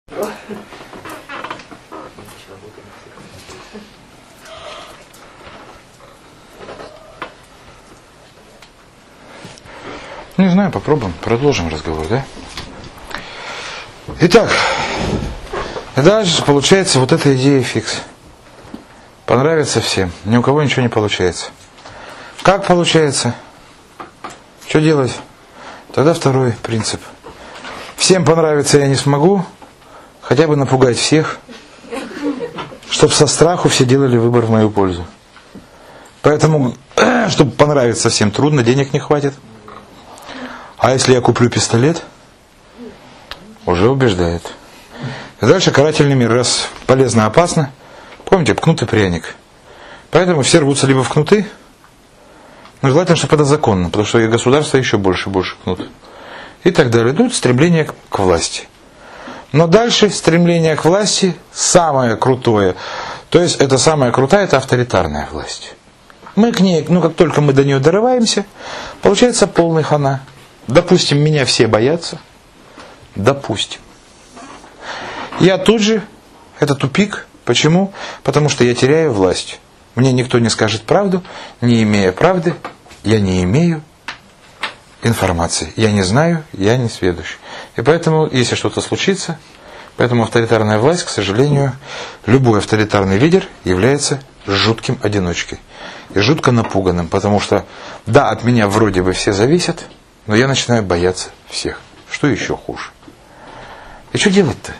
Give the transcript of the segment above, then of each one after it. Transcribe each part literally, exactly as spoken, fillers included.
Не знаю, попробуем, продолжим разговор, да? Итак, дальше получается вот эта идея фикс. Понравится всем, ни у кого ничего не получается. Как получается? Что делать? Тогда второй принцип. Всем понравится я не смогу, хотя бы напугать всех, чтобы со страху все делали выбор в мою пользу. Поэтому, чтобы понравиться всем трудно, денег не хватит. А если я куплю пистолет, уже убеждает. И дальше карательный мир, раз полезно, опасно. Помните, кнут и пряник. Поэтому все рвутся либо в кнуты, но желательно, чтобы это законно, потому что государство еще больше и больше кнут. И так далее. Идут стремление к власти. Но дальше стремление к власти самое крутое. То есть это самая крутая, это авторитарная власть. Мы к ней, ну как только мы до нее дорываемся, получается полный хана. Допустим, меня все боятся. Допустим. Я тут же, это тупик. Почему? Потому что я теряю власть. Мне никто не скажет правду. Не имея правды, я не имею информации. Я не знаю, я не сведущ. И поэтому, если что-то случится, поэтому авторитарная власть, к сожалению, любой авторитарный лидер является жутким одиночкой. И жутко напуганным. Потому что, да, от меня вроде бы все зависят, но я начинаю бояться всех. Что еще хуже? И что делать-то?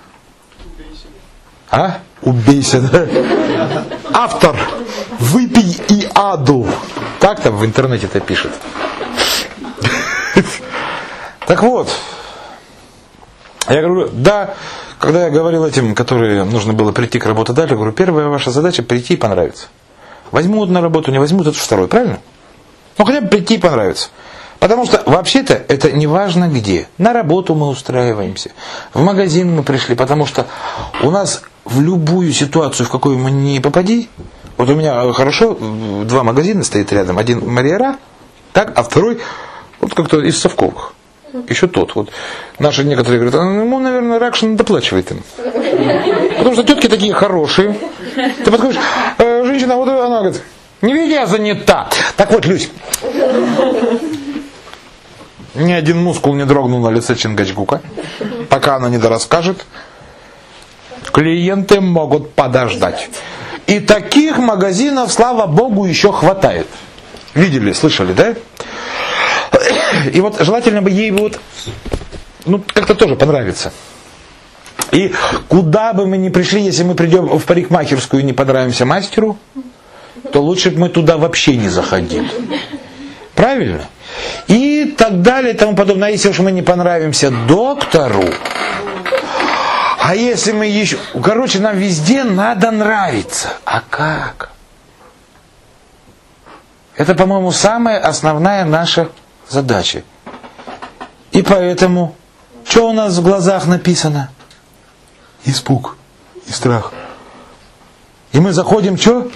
А? Убейся, да? Автор, выпей и аду. Так там в интернете это пишет. Так вот, я говорю, да, когда я говорил этим, которые нужно было прийти к работодателю, говорю, первая ваша задача прийти и понравиться. Возьмут на работу, не возьмут, это второй, правильно? Ну хотя бы прийти и понравиться. Потому что вообще-то это не важно где. На работу мы устраиваемся, в магазин мы пришли, потому что у нас в любую ситуацию, в какую мы не попади, вот у меня хорошо, два магазина стоит рядом, один Марьера, так, а второй вот как-то из Совковых. Еще тот. Вот. Наши некоторые говорят, а, ему, наверное, Ракшин доплачивает им. Потому что тетки такие хорошие. Ты подходишь, э, женщина, вот она говорит, не видя, я занята. Так вот, Люсь, ни один мускул не дрогнул на лице Чингачгука, пока она не дорасскажет. Клиенты могут подождать. И таких магазинов, слава богу, еще хватает. Видели, слышали, да? И вот желательно бы ей вот, ну, как-то тоже понравится. И куда бы мы ни пришли, если мы придем в парикмахерскую и не понравимся мастеру, то лучше бы мы туда вообще не заходили. Правильно? И так далее и тому подобное. А если уж мы не понравимся доктору, а если мы еще... Короче, нам везде надо нравиться. А как? Это, по-моему, самая основная наша задача. И поэтому, что у нас в глазах написано? Испуг и страх. И мы заходим, что?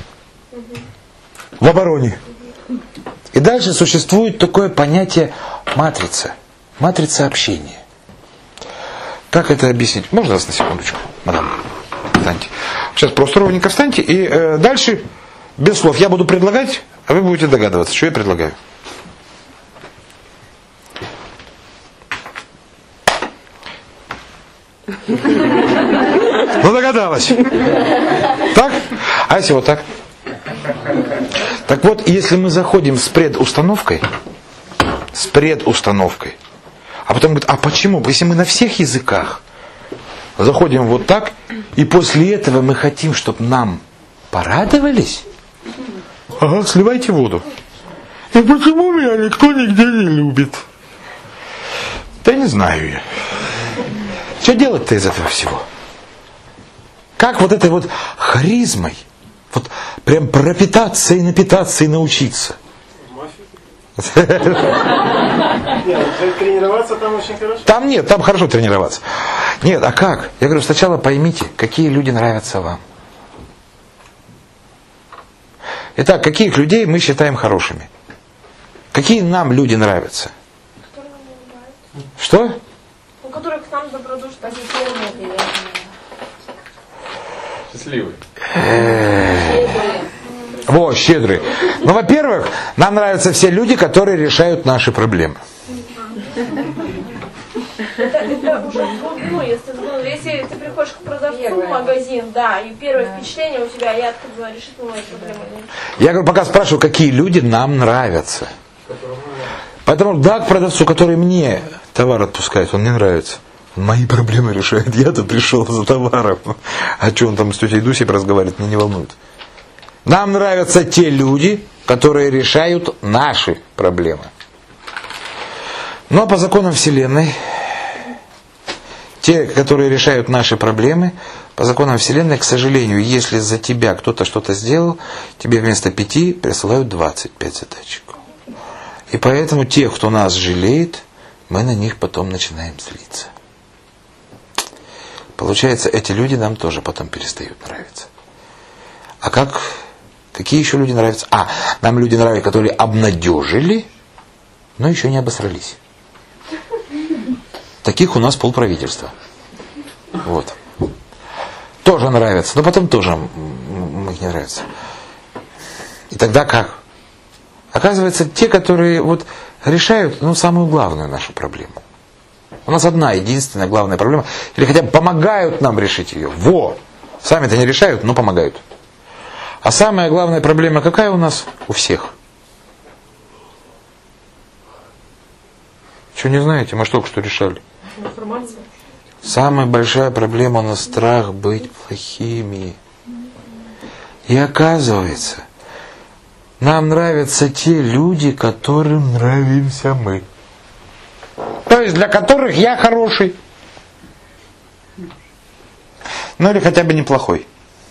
В обороне. И дальше существует такое понятие матрица. Матрица общения. Как это объяснить? Можно вас на секундочку, мадам? Встаньте. Сейчас просто ровненько встаньте. И э, дальше, без слов, я буду предлагать, а вы будете догадываться, что я предлагаю. Ну, догадалась. Так? А если вот так? Так вот, если мы заходим с предустановкой, с предустановкой, а потом говорит, а почему? Если мы на всех языках заходим вот так, и после этого мы хотим, чтобы нам порадовались, ага, сливайте воду. И почему меня никто нигде не любит? Да не знаю я. Что делать-то из этого всего? Как вот этой вот харизмой вот прям пропитаться и напитаться и научиться? Тренироваться там очень хорошо? Там нет, там хорошо тренироваться. Нет, а как? Я говорю, сначала поймите, какие люди нравятся вам. Итак, каких людей мы считаем хорошими? Какие нам люди нравятся? Что? которые к нам добродушны. Позитивные, приятные. Счастливый. Во, щедрый. Ну, во-первых, нам нравятся все люди, которые решают наши проблемы. Это, это уже, ну, если, ну, если ты приходишь к продавцу в магазин, да, и первое да. впечатление у тебя, я как бы решить мои проблемы. Я говорю, пока спрашиваю, какие люди нам нравятся. Поэтому, да, к продавцу, который мне товар отпускает, он не нравится. Он мои проблемы решает. Я-то пришел за товаром. А что он там с тетей Дусей разговаривает, меня не волнует. Нам нравятся те люди, которые решают наши проблемы. Но по законам Вселенной, те, которые решают наши проблемы, по законам Вселенной, к сожалению, если за тебя кто-то что-то сделал, тебе вместо пяти присылают двадцать пять задачек. И поэтому тех, кто нас жалеет, мы на них потом начинаем злиться. Получается, эти люди нам тоже потом перестают нравиться. А как, какие еще люди нравятся? А, нам люди нравятся, которые обнадежили, но еще не обосрались. Таких у нас полправительства. Вот. Тоже нравятся, но потом тоже им не нравится. И тогда как? Оказывается, те, которые вот решают, ну, самую главную нашу проблему. У нас одна единственная главная проблема. Или хотя бы помогают нам решить ее. Во! Сами-то не решают, но помогают. А самая главная проблема какая у нас? У всех. Что, не знаете? Мы что только что решали. Информация. Самая большая проблема у нас страх быть плохими. И оказывается, нам нравятся те люди, которым нравимся мы. То есть для которых я хороший. Ну или хотя бы неплохой.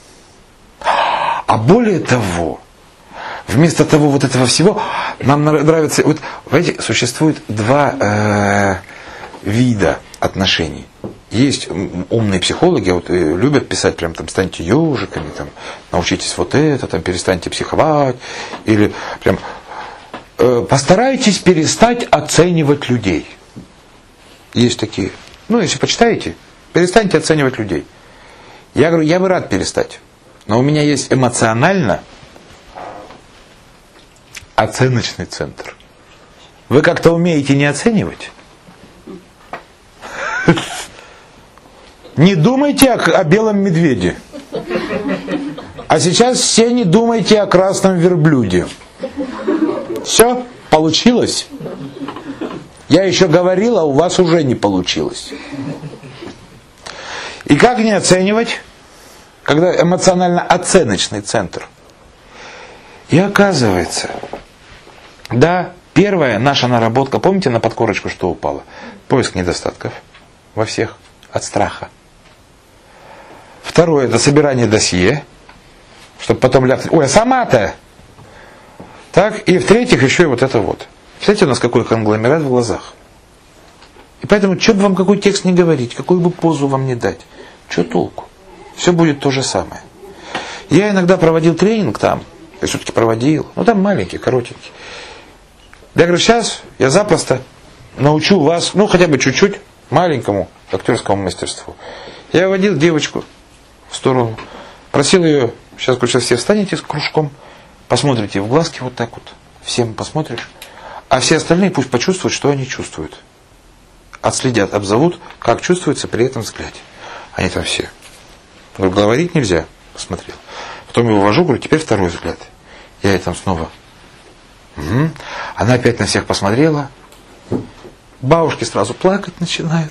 А более того, вместо того вот этого всего, нам нравится... Вот, знаете, существует два э, вида отношений. Есть умные психологи, вот, любят писать прям там, станьте ежиками, там, научитесь вот это, там, перестаньте психовать. Или прям э, постарайтесь перестать оценивать людей. Есть такие. Ну, если почитаете, перестаньте оценивать людей. Я говорю, я бы рад перестать. Но у меня есть эмоционально оценочный центр. Вы как-то умеете не оценивать? Не думайте о, о белом медведе. А сейчас все не думайте о красном верблюде. Все, получилось? Я еще говорил, а у вас уже не получилось. И как не оценивать, когда эмоционально-оценочный центр? И оказывается, да, первая наша наработка, помните, на подкорочку что упало? Поиск недостатков во всех от страха. Второе, это собирание досье, чтобы потом ляпнуть, ой, а сама-то. Так, и в-третьих, еще и вот это вот. Представляете, у нас какой конгломерат в глазах. И поэтому, что бы вам какой текст не говорить, какую бы позу вам не дать, что толку? Все будет то же самое. Я иногда проводил тренинг там, я все-таки проводил, ну там маленький, коротенький. Я говорю, сейчас я запросто научу вас, ну хотя бы чуть-чуть, маленькому актерскому мастерству. Я водил девочку в сторону, просил ее, сейчас, говорю, сейчас все встанете с кружком, посмотрите в глазки вот так вот, всем посмотришь, а все остальные пусть почувствуют, что они чувствуют. Отследят, обзовут, как чувствуется при этом взгляде. Они там все. Говорю, говорить нельзя. Посмотрел. Потом я увожу, говорю, теперь второй взгляд. Я ей там снова. Угу. Она опять на всех посмотрела. Бабушки сразу плакать начинают.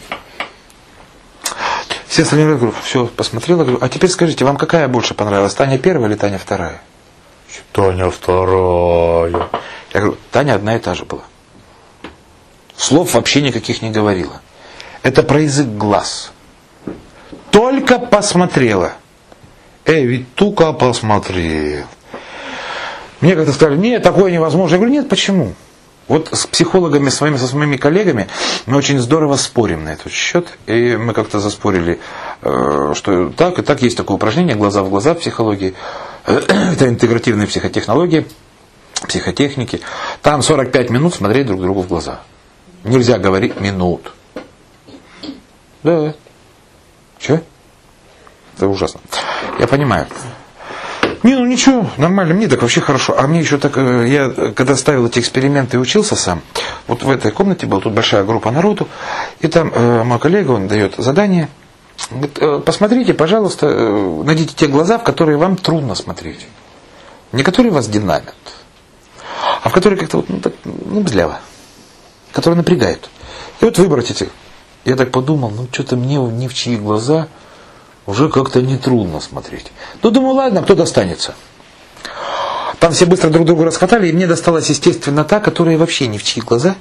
Все остальные, говорю, все, посмотрела. Говорю, а теперь скажите, вам какая больше понравилась? Таня первая или Таня вторая? Таня вторая. Я говорю, Таня одна и та же была. Слов вообще никаких не говорила. Это про язык глаз. Только посмотрела. Эй, ведь только посмотрел. Мне как-то сказали, нет, такое невозможно. Я говорю, нет, почему? Вот с психологами, своими, со своими коллегами мы очень здорово спорим на этот счет. И мы как-то заспорили, что так и так есть такое упражнение, глаза в глаза в психологии. Это интегративные психотехнологии, психотехники. Там сорок пять минут смотреть друг другу в глаза. Нельзя говорить минут. Да. Че? Это ужасно. Я понимаю. Не, ну ничего, нормально, мне так вообще хорошо. А мне еще так, я когда ставил эти эксперименты и учился сам, вот в этой комнате была тут большая группа народу, и там э, мой коллега, он дает задание, говорит, э, посмотрите, пожалуйста, э, найдите те глаза, в которые вам трудно смотреть. Не которые вас динамят, а в которые как-то вот, ну, так, ну, бзляво, которые напрягают. И вот выбрать эти. Я так подумал, ну что-то мне ни в чьи глаза уже как-то нетрудно смотреть. Ну, думаю, ладно, кто достанется. Там все быстро друг другу расхватали, и мне досталась, естественно, та, которая вообще ни в чьи глаза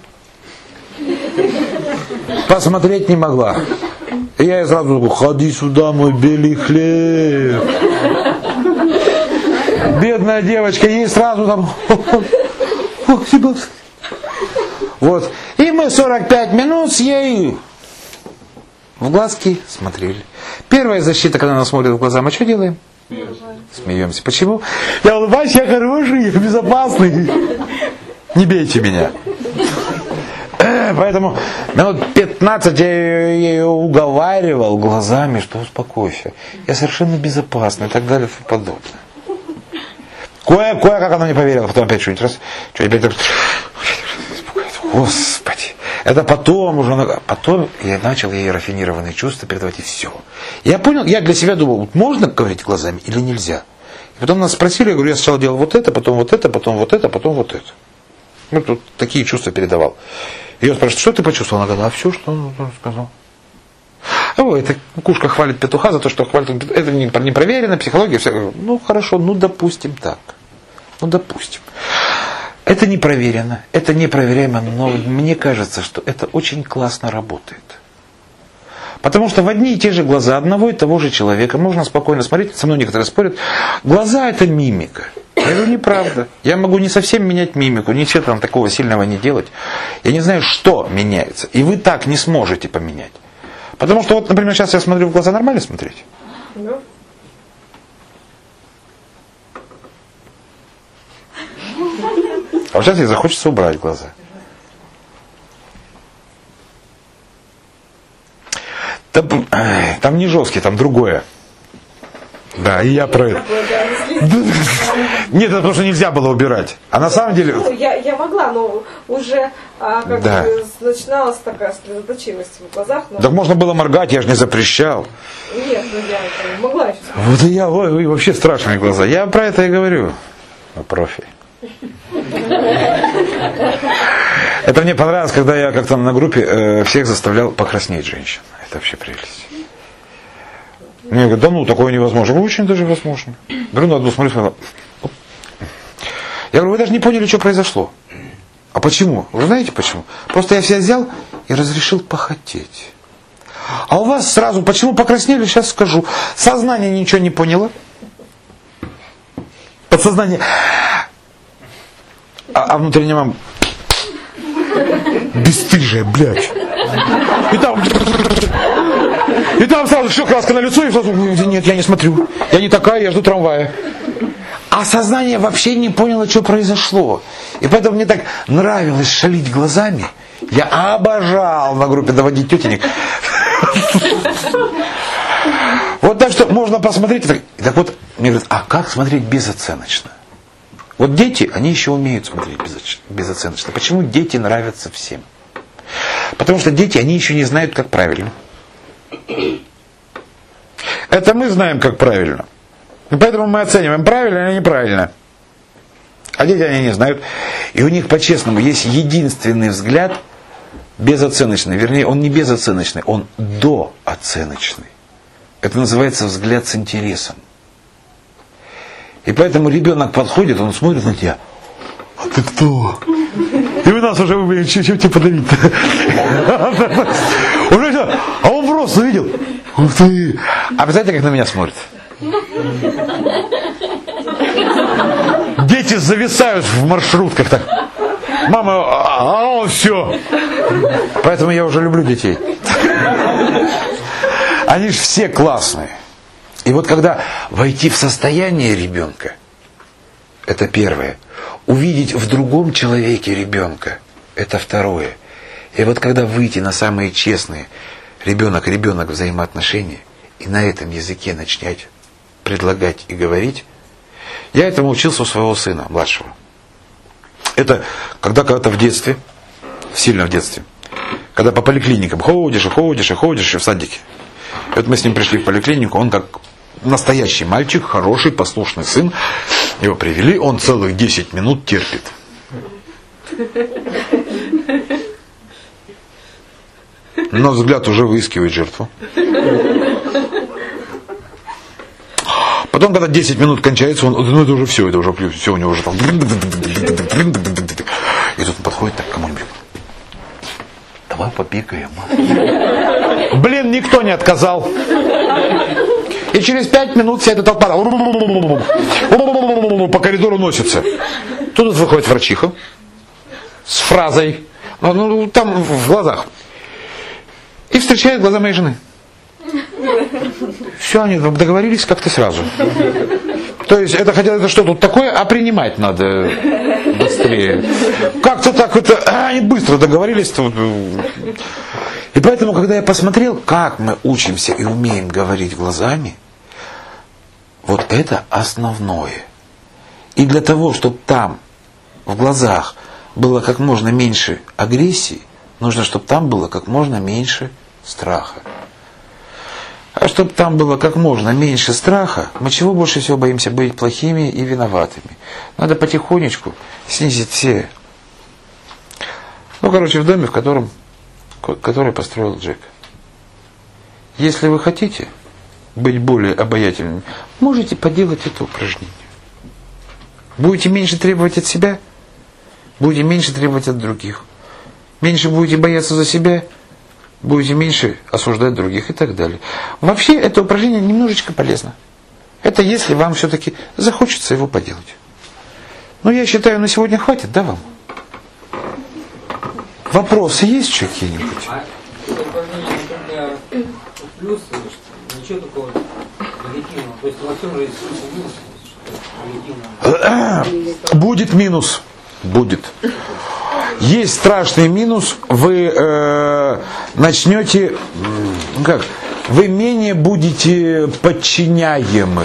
посмотреть не могла. И я ей сразу говорю, ходи сюда, мой белый хлеб. Бедная девочка, ей сразу там... Вот. И мы сорок пять минут с ею в глазки смотрели. Первая защита, когда она смотрит в глаза, мы что делаем? Смеемся. Почему? Я улыбаюсь, я хороший, я безопасный. Не бейте меня. Поэтому минут пятнадцать я ее уговаривал глазами, что успокойся. Я совершенно безопасный и так далее и тому подобное. Кое, кое как она не поверила, потом опять что-нибудь раз, что-нибудь опять так... Господи. Это потом уже, потом я начал ей рафинированные чувства передавать, и все. Я понял, я для себя думал, вот можно говорить глазами или нельзя. И потом нас спросили, я говорю, я сначала делал вот это, потом вот это, потом вот это, потом вот это. Ну, тут такие чувства передавал. Ее спрашивают, что ты почувствовал? Она говорит, а все, что он сказал. О, это кукушка хвалит петуха за то, что хвалит, это не, не проверено, психология, все. Ну, хорошо, ну, допустим так. Ну, допустим. Это не проверено, это непроверяемо, но мне кажется, что это очень классно работает. Потому что в одни и те же глаза одного и того же человека можно спокойно смотреть, со мной некоторые спорят, глаза это мимика. Я говорю, неправда. Я могу не совсем менять мимику, ничего там такого сильного не делать. Я не знаю, что меняется. И вы так не сможете поменять. Потому что вот, например, сейчас я смотрю в глаза, нормально смотреть? Да. А вот сейчас ей захочется убрать глаза. Там, там не жесткий, там другое. Да, и я про это. Нет, это потому что нельзя было убирать. А на самом деле... Ну, я, я могла, но уже а, как да. бы начиналась такая сосредоточенность в глазах. Но... Так можно было моргать, я же не запрещал. Нет, ну я не могла еще смотреть. Вот и я, ой, ой, вообще страшные глаза. Я про это и говорю. Профи. Это мне понравилось, когда я как-то на группе э, всех заставлял покраснеть женщин. Это вообще прелесть. Мне говорят, да ну, такое невозможно. Очень даже возможно. Говорю, на одну смотрю, смотрю. Я говорю, вы даже не поняли, что произошло. А почему? Вы знаете почему? Просто я себя взял и разрешил похотеть. А у вас сразу, почему покраснели, сейчас скажу. Сознание ничего не поняло. Подсознание... А, а внутренне вам бесстыжая, блядь. И там, и там сразу все, краска на лицо, и сразу, нет, я не смотрю. Я не такая, я жду трамвая. А сознание вообще не поняло, что произошло. И поэтому мне так нравилось шалить глазами. Я обожал на группе доводить тетенек. Вот так что можно посмотреть. Так вот, мне говорят, а как смотреть безоценочно? Вот дети, они еще умеют смотреть безоценочно. Почему дети нравятся всем? Потому что дети, они еще не знают, как правильно. Это мы знаем, как правильно. И поэтому мы оцениваем, правильно или неправильно. А дети, они не знают. И у них, по-честному, есть единственный взгляд безоценочный. Вернее, он не безоценочный, он дооценочный. Это называется взгляд с интересом. И поэтому ребенок подходит, он смотрит на тебя. А ты кто? И вы нас уже выбрали, чем тебе подарить-то? Уже все. А он просто видел. Ух ты. А представляете, как на меня смотрит? Дети зависают в маршрутках так. Мама, а он все. Поэтому я уже люблю детей. Они же все классные. И вот когда войти в состояние ребенка, это первое. Увидеть в другом человеке ребенка, это второе. И вот когда выйти на самые честные, ребенок, ребенок взаимоотношения, и на этом языке начнять предлагать и говорить. Я этому учился у своего сына, младшего. Это когда когда-то в детстве, сильно в детстве, когда по поликлиникам ходишь и ходишь и ходишь и в садике. И вот мы с ним пришли в поликлинику, он как настоящий мальчик, хороший, послушный сын. Его привели, он целых десять минут терпит. Но взгляд уже выискивает жертву. Потом, когда десять минут кончается, он, ну это уже все, это уже все, у него уже там. И тут он подходит так к кому-нибудь. Давай побегаем. Блин, никто не отказал. И через пять минут вся эта толпа по коридору носится. Тут выходит врачиха с фразой, ну, там в глазах. И встречает глаза моей жены. Все, они договорились как-то сразу. То есть это хотя это что тут такое, а принимать надо быстрее. Как-то так это, а, они быстро договорились. И поэтому, когда я посмотрел, как мы учимся и умеем говорить глазами, вот это основное. И для того, чтобы там, в глазах, было как можно меньше агрессии, нужно, чтобы там было как можно меньше страха. А чтобы там было как можно меньше страха, мы чего больше всего боимся? Быть плохими и виноватыми. Надо потихонечку снизить все. Ну, короче, в доме, в котором, который построил Джек. Если вы хотите быть более обаятельными, можете поделать это упражнение. Будете меньше требовать от себя, будете меньше требовать от других. Меньше будете бояться за себя, будете меньше осуждать других и так далее. Вообще это упражнение немножечко полезно. Это если вам все-таки захочется его поделать. Но я считаю, на сегодня хватит, да, вам? Вопросы есть еще какие-нибудь? А это упражнение только плюс, ничего такого негативного. То есть во всем же есть негативного. Будет минус. Будет. Есть страшный минус, вы э, начнете, ну как, вы менее будете подчиняемы.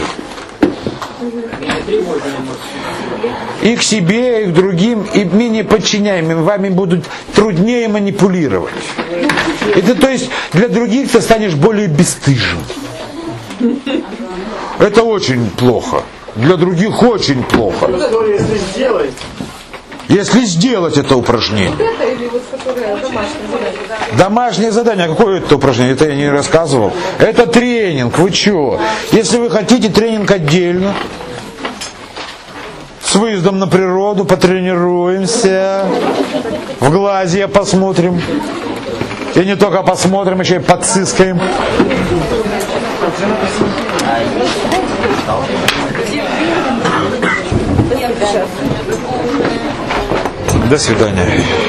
И к себе, и к другим, и менее подчиняемыми. Вами будут труднее манипулировать. Это, то есть для других ты станешь более бесстыжим. Это очень плохо. Для других очень плохо. Если сделать. Если сделать это упражнение. Вот это или вот которое домашнее задание? Домашнее задание, какое это упражнение? Это я не рассказывал. Это тренинг, вы чё? Если вы хотите тренинг отдельно, с выездом на природу, потренируемся, в глазья посмотрим. И не только посмотрим, еще и подсыскаем. До свидания.